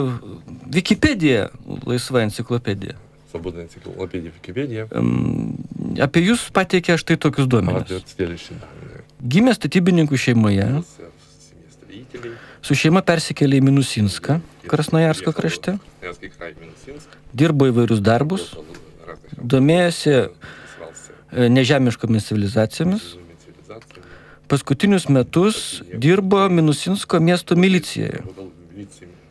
Wikipedija, laisva enciklopedija. Свободная энциклопедия Википедия. Apie jūs pateikė štai tokius duomenis. Gimė statybininkų šeimoje, su šeima persikėlė į Minusinską, Krasnojarsko krašte, dirbo įvairius darbus, domėjosi nežemiškomis civilizacijomis, paskutinius metus dirbo Minusinsko miesto milicijoje.